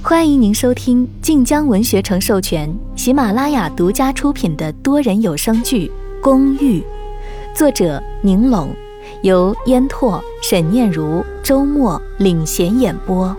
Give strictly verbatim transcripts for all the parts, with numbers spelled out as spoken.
欢迎您收听晋江文学城授权、喜马拉雅独家出品的多人有声剧《公寓》，作者宁拢，由烟拓、沈念如、周末领衔演播。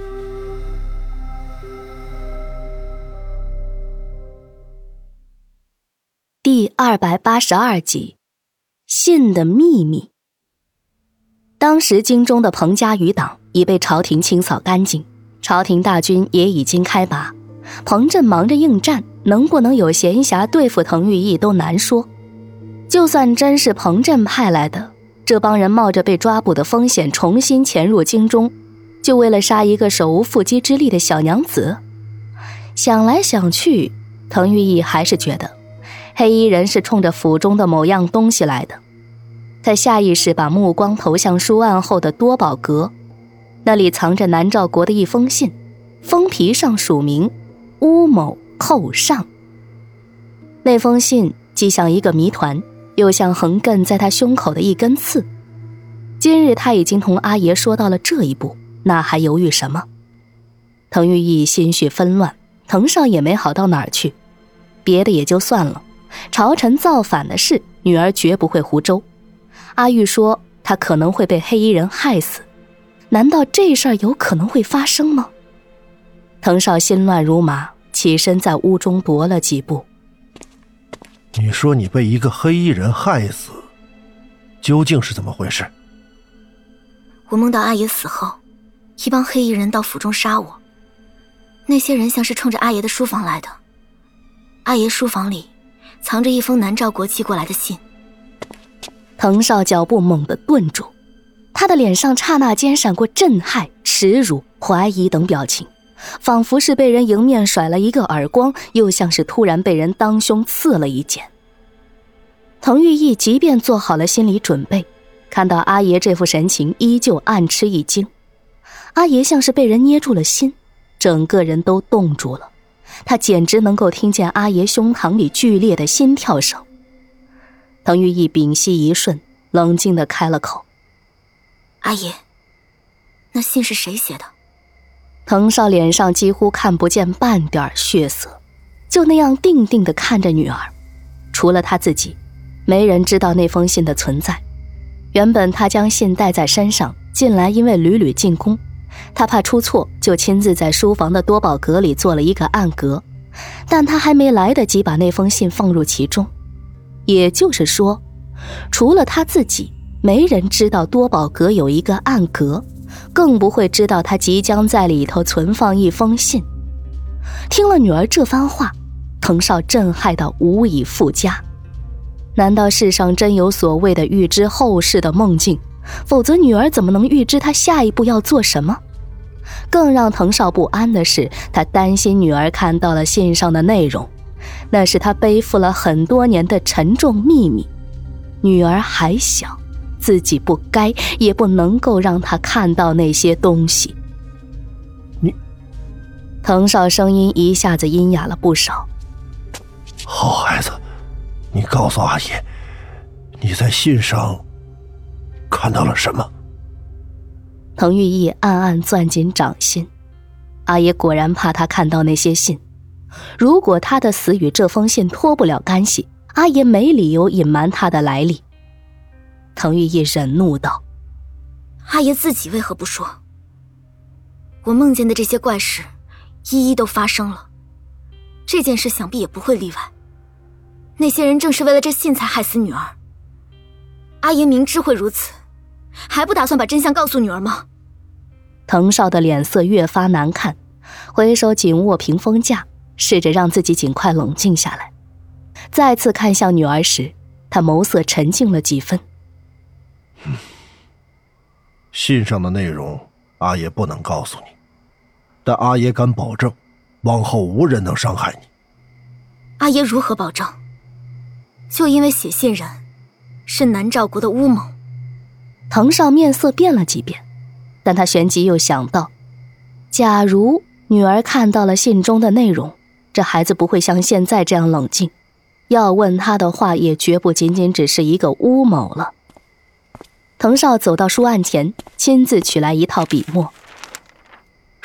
第二百八十二集，信的秘密。当时京中的彭家余党已被朝廷清扫干净，朝廷大军也已经开拔，彭镇忙着应战，能不能有闲暇对付滕玉义都难说。就算真是彭镇派来的，这帮人冒着被抓捕的风险重新潜入京中，就为了杀一个手无缚鸡之力的小娘子。想来想去，滕玉义还是觉得黑衣人是冲着府中的某样东西来的。他下意识把目光投向书案后的多宝阁，那里藏着南诏国的一封信，封皮上署名乌某寇上。那封信既像一个谜团，又像横亘在他胸口的一根刺。今日他已经同阿爷说到了这一步，那还犹豫什么？滕玉义心绪纷乱，滕少也没好到哪儿去。别的也就算了，朝臣造反的事，女儿绝不会胡诌。阿玉说他可能会被黑衣人害死，难道这事儿有可能会发生吗？滕少心乱如麻，起身在屋中踱了几步。 你说你被一个黑衣人害死，究竟是怎么回事？ 我梦到阿爷死后，一帮黑衣人到府中杀我，那些人像是冲着阿爷的书房来的。阿爷书房里藏着一封南诏国寄过来的信。 滕少脚步猛地顿住，他的脸上刹那间闪过震撼、耻辱、怀疑等表情，仿佛是被人迎面甩了一个耳光，又像是突然被人当胸刺了一剑。滕玉义即便做好了心理准备，看到阿爷这副神情，依旧暗吃一惊。阿爷像是被人捏住了心，整个人都冻住了，他简直能够听见阿爷胸膛里剧烈的心跳声。滕玉义屏息一瞬，冷静地开了口： 阿爷，那信是谁写的？ 滕少脸上几乎看不见半点血色，就那样定定地看着女儿。除了他自己，没人知道那封信的存在。原本他将信带在身上，近来因为屡屡进宫，他怕出错，就亲自在书房的多宝阁里做了一个暗格，但他还没来得及把那封信放入其中。也就是说，除了他自己，没人知道多宝阁有一个暗格，更不会知道他即将在里头存放一封信。听了女儿这番话，滕少震撼到无以复加。难道世上真有所谓的预知后事的梦境？否则女儿怎么能预知他下一步要做什么？更让滕少不安的是，他担心女儿看到了信上的内容，那是他背负了很多年的沉重秘密。女儿还小，自己不该也不能够让她看到那些东西。 你…… 滕少声音一下子阴哑了不少。 好孩子，你告诉阿爷，你在信上看到了什么？ 滕玉义暗暗攥紧掌心，阿爷果然怕他看到那些信。如果他的死与这封信脱不了干系，阿爷没理由隐瞒他的来历。滕玉义忍怒道： 阿爷自己为何不说？我梦见的这些怪事一一都发生了，这件事想必也不会例外。那些人正是为了这信才害死女儿。阿爷明知会如此，还不打算把真相告诉女儿吗？ 滕少的脸色越发难看，回手紧握屏风架，试着让自己尽快冷静下来。再次看向女儿时，他眸色沉静了几分。 嗯，信上的内容阿爷不能告诉你，但阿爷敢保证往后无人能伤害你。 阿爷如何保证？就因为写信人是南诏国的乌某。 滕少面色变了几变，但他旋即又想到，假如女儿看到了信中的内容，这孩子不会像现在这样冷静，要问他的话也绝不仅仅只是一个乌某了。滕少走到书案前，亲自取来一套笔墨。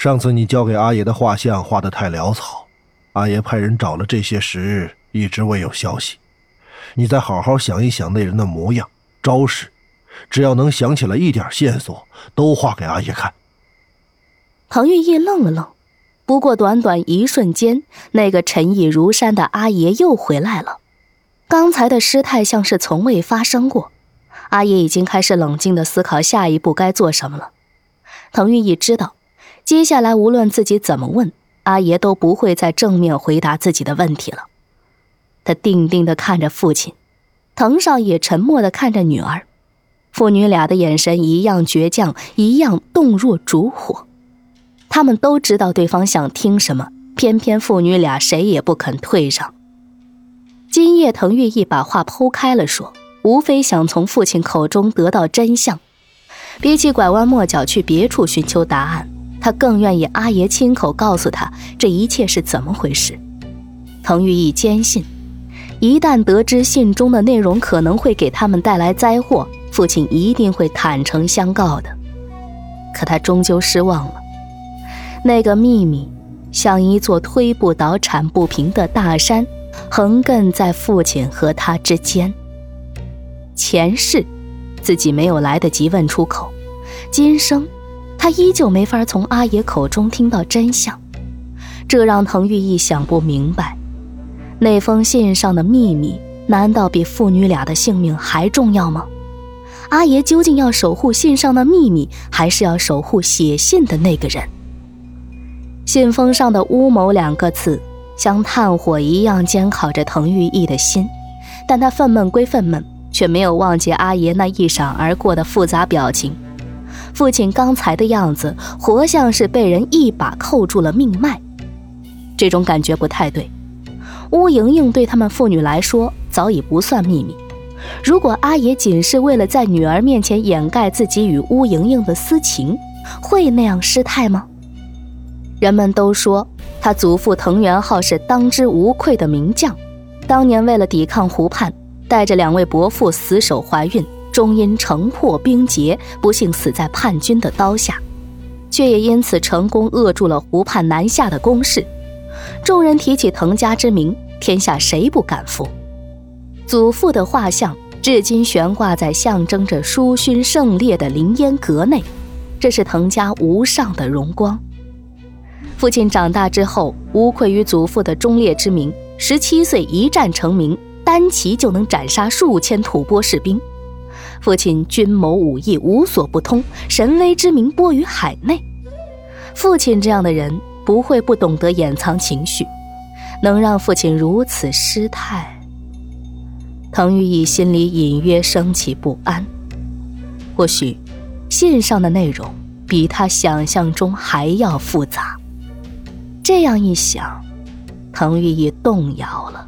上次你交给阿爷的画像画得太潦草，阿爷派人找了这些时日，一直未有消息。你再好好想一想那人的模样、招式，只要能想起来一点线索，都画给阿爷看。 彭玉义愣了愣，不过短短一瞬间，那个沉毅如山的阿爷又回来了。刚才的失态像是从未发生过，阿爷已经开始冷静地思考下一步该做什么了。彭玉义知道，接下来无论自己怎么问，阿爷都不会再正面回答自己的问题了。他定定地看着父亲，藤上也沉默地看着女儿，父女俩的眼神一样倔强，一样冻若烛火。他们都知道对方想听什么，偏偏父女俩谁也不肯退让。今夜藤玉义把话剖开了说，无非想从父亲口中得到真相。比起拐弯抹角去别处寻求答案，他更愿意阿爷亲口告诉他这一切是怎么回事。藤玉义坚信，一旦得知信中的内容可能会给他们带来灾祸，父亲一定会坦诚相告的。可他终究失望了，那个秘密像一座推不倒铲不平的大山，横亘在父亲和他之间。前世自己没有来得及问出口，今生他依旧没法从阿爷口中听到真相，这让藤玉义想不明白，那封信上的秘密难道比父女俩的性命还重要吗？阿爷究竟要守护信上的秘密，还是要守护写信的那个人？信封上的乌某两个字像炭火一样煎烤着藤玉义的心，但他愤懑归愤懑，却没有忘记阿爷那一闪而过的复杂表情。父亲刚才的样子，活像是被人一把扣住了命脉。这种感觉不太对。乌莹莹对他们父女来说早已不算秘密，如果阿爷仅是为了在女儿面前掩盖自己与乌莹莹的私情，会那样失态吗？人们都说他祖父藤原浩是当之无愧的名将，当年为了抵抗胡叛，带着两位伯父死守怀孕，终因城破兵劫，不幸死在叛军的刀下，却也因此成功扼住了胡叛南下的攻势。众人提起藤家之名，天下谁不敢服？祖父的画像至今悬挂在象征着殊勋胜烈的凌烟阁内，这是藤家无上的荣光。父亲长大之后，无愧于祖父的忠烈之名，十七岁一战成名，单骑就能斩杀数千吐蕃士兵。父亲军谋武艺无所不通，神威之名播于海内。父亲这样的人不会不懂得掩藏情绪，能让父亲如此失态。藤玉义心里隐约升起不安，或许信上的内容比他想象中还要复杂。这样一想，藤玉义动摇了。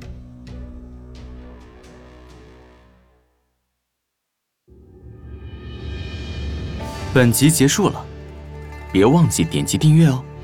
本集结束了，别忘记点击订阅哦。